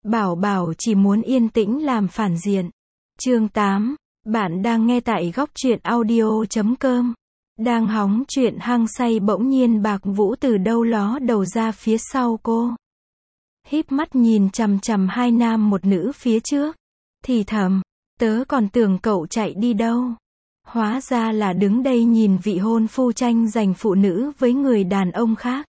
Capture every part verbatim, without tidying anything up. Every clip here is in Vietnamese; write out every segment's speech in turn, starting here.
Bảo Bảo chỉ muốn yên tĩnh làm phản diện. Chương tám. Bạn đang nghe tại góc truyện audio chấm com. Đang hóng chuyện hăng say bỗng nhiên Bạc Vũ từ đâu ló đầu ra phía sau cô. Híp mắt nhìn chằm chằm hai nam một nữ phía trước. Thì thầm, tớ còn tưởng cậu chạy đi đâu. Hóa ra là đứng đây nhìn vị hôn phu tranh giành phụ nữ với người đàn ông khác.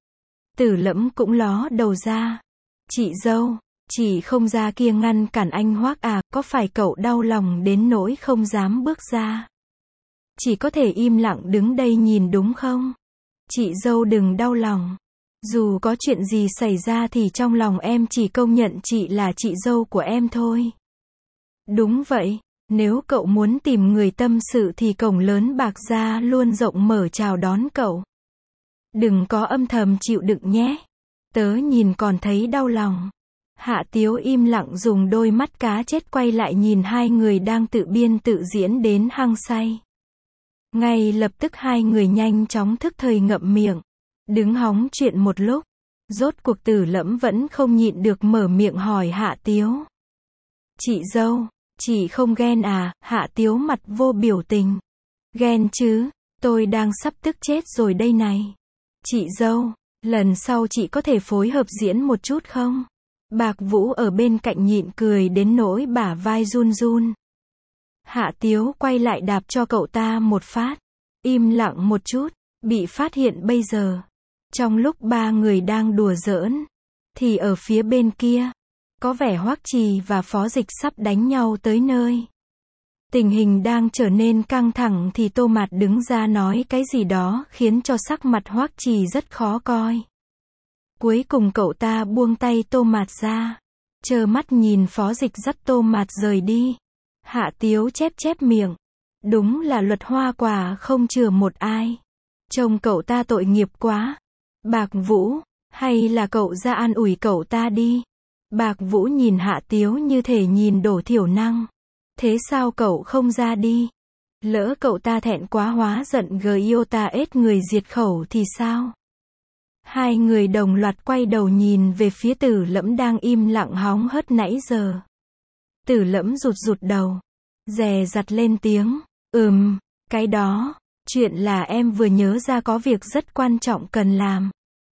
Tử Lẫm cũng ló đầu ra. Chị dâu, chị không ra kia ngăn cản anh Hoác à, có phải cậu đau lòng đến nỗi không dám bước ra? Chỉ có thể im lặng đứng đây nhìn đúng không? Chị dâu đừng đau lòng. Dù có chuyện gì xảy ra thì trong lòng em chỉ công nhận chị là chị dâu của em thôi. Đúng vậy, nếu cậu muốn tìm người tâm sự thì cổng lớn Bạc Gia luôn rộng mở chào đón cậu. Đừng có âm thầm chịu đựng nhé. Tớ nhìn còn thấy đau lòng. Hạ Tiếu im lặng dùng đôi mắt cá chết quay lại nhìn hai người đang tự biên tự diễn đến hăng say. Ngay lập tức hai người nhanh chóng thức thời ngậm miệng. Đứng hóng chuyện một lúc. Rốt cuộc Tử Lẫm vẫn không nhịn được mở miệng hỏi Hạ Tiếu. Chị dâu, chị không ghen à? Hạ Tiếu mặt vô biểu tình. Ghen chứ, tôi đang sắp tức chết rồi đây này. Chị dâu, lần sau chị có thể phối hợp diễn một chút không? Bạc Vũ ở bên cạnh nhịn cười đến nỗi bả vai run run. Hạ Tiếu quay lại đạp cho cậu ta một phát. Im lặng một chút, bị phát hiện bây giờ. Trong lúc ba người đang đùa giỡn, thì ở phía bên kia, có vẻ Hoắc Trì và Phó Dịch sắp đánh nhau tới nơi. Tình hình đang trở nên căng thẳng thì Tô Mạt đứng ra nói cái gì đó khiến cho sắc mặt Hoắc Trì rất khó coi. Cuối cùng cậu ta buông tay Tô Mạt ra, trơ mắt nhìn Phó Dịch dắt Tô Mạt rời đi. Hạ Tiếu chép chép miệng. Đúng là luật hoa quả không chừa một ai. Trông cậu ta tội nghiệp quá. Bạc Vũ, hay là cậu ra an ủi cậu ta đi. Bạc Vũ nhìn Hạ Tiếu như thể nhìn Đổ Thiểu Năng. Thế sao cậu không ra đi? Lỡ cậu ta thẹn quá hóa giận gờ yêu ta ết người diệt khẩu thì sao? Hai người đồng loạt quay đầu nhìn về phía Tử Lẫm đang im lặng hóng hớt nãy giờ. Tử Lẫm rụt rụt đầu, dè dặt lên tiếng, ừm, cái đó, chuyện là em vừa nhớ ra có việc rất quan trọng cần làm.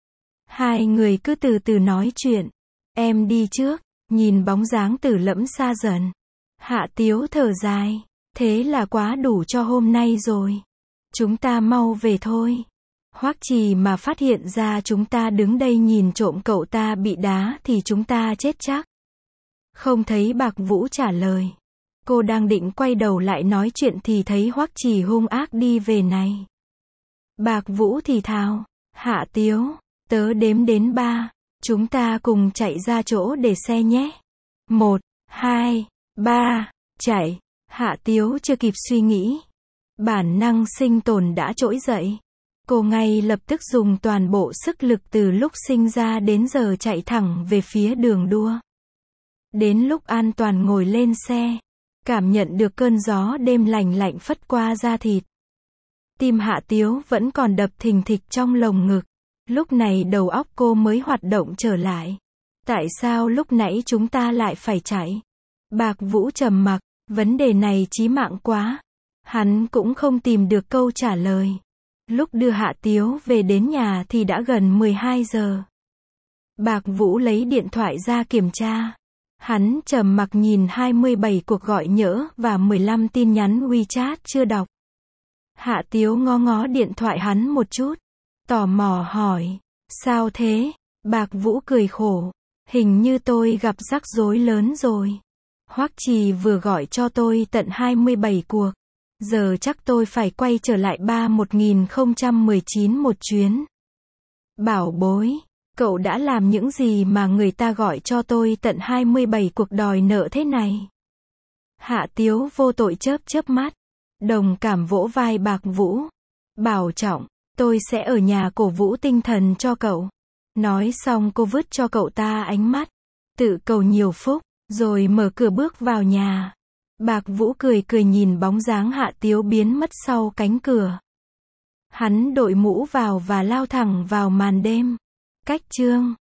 Hai người cứ từ từ nói chuyện, em đi trước. Nhìn bóng dáng Tử Lẫm xa dần, Hạ Tiếu thở dài, thế là quá đủ cho hôm nay rồi. Chúng ta mau về thôi. Hoắc Trì mà phát hiện ra chúng ta đứng đây nhìn trộm cậu ta bị đá thì chúng ta chết chắc. Không thấy Bạc Vũ trả lời. Cô đang định quay đầu lại nói chuyện thì thấy Hoắc Trì hung ác đi về này. Bạc Vũ thì thào, Hạ Tiếu, tớ đếm đến ba, chúng ta cùng chạy ra chỗ để xe nhé. Một, hai, ba, chạy. Hạ Tiếu chưa kịp suy nghĩ. Bản năng sinh tồn đã trỗi dậy. Cô ngay lập tức dùng toàn bộ sức lực từ lúc sinh ra đến giờ chạy thẳng về phía đường đua. Đến lúc an toàn ngồi lên xe, cảm nhận được cơn gió đêm lành lạnh phất qua da thịt. Tim Hạ Tiếu vẫn còn đập thình thịch trong lồng ngực. Lúc này đầu óc cô mới hoạt động trở lại. Tại sao lúc nãy chúng ta lại phải chạy? Bạc Vũ trầm mặc, vấn đề này chí mạng quá. Hắn cũng không tìm được câu trả lời. Lúc đưa Hạ Tiếu về đến nhà thì đã gần mười hai giờ. Bạc Vũ lấy điện thoại ra kiểm tra. Hắn trầm mặc nhìn hai mươi bảy cuộc gọi nhỡ và mười lăm tin nhắn WeChat chưa đọc. Hạ Tiếu ngó ngó điện thoại hắn một chút, tò mò hỏi, sao thế? Bạc Vũ cười khổ, hình như tôi gặp rắc rối lớn rồi. Hoắc Trì vừa gọi cho tôi tận hai mươi bảy cuộc. Giờ chắc tôi phải quay trở lại ba một nghìn không trăm mười chín một chuyến. Bảo bối, cậu đã làm những gì mà người ta gọi cho tôi tận hai mươi bảy cuộc đòi nợ thế này? Hạ Tiếu vô tội chớp chớp mắt, đồng cảm vỗ vai Bạc Vũ. Bảo trọng, tôi sẽ ở nhà cổ vũ tinh thần cho cậu. Nói xong cô vứt cho cậu ta ánh mắt, tự cầu nhiều phúc, rồi mở cửa bước vào nhà. Bạc Vũ cười cười nhìn bóng dáng Hạ Tiếu biến mất sau cánh cửa. Hắn đội mũ vào và lao thẳng vào màn đêm. Cách chương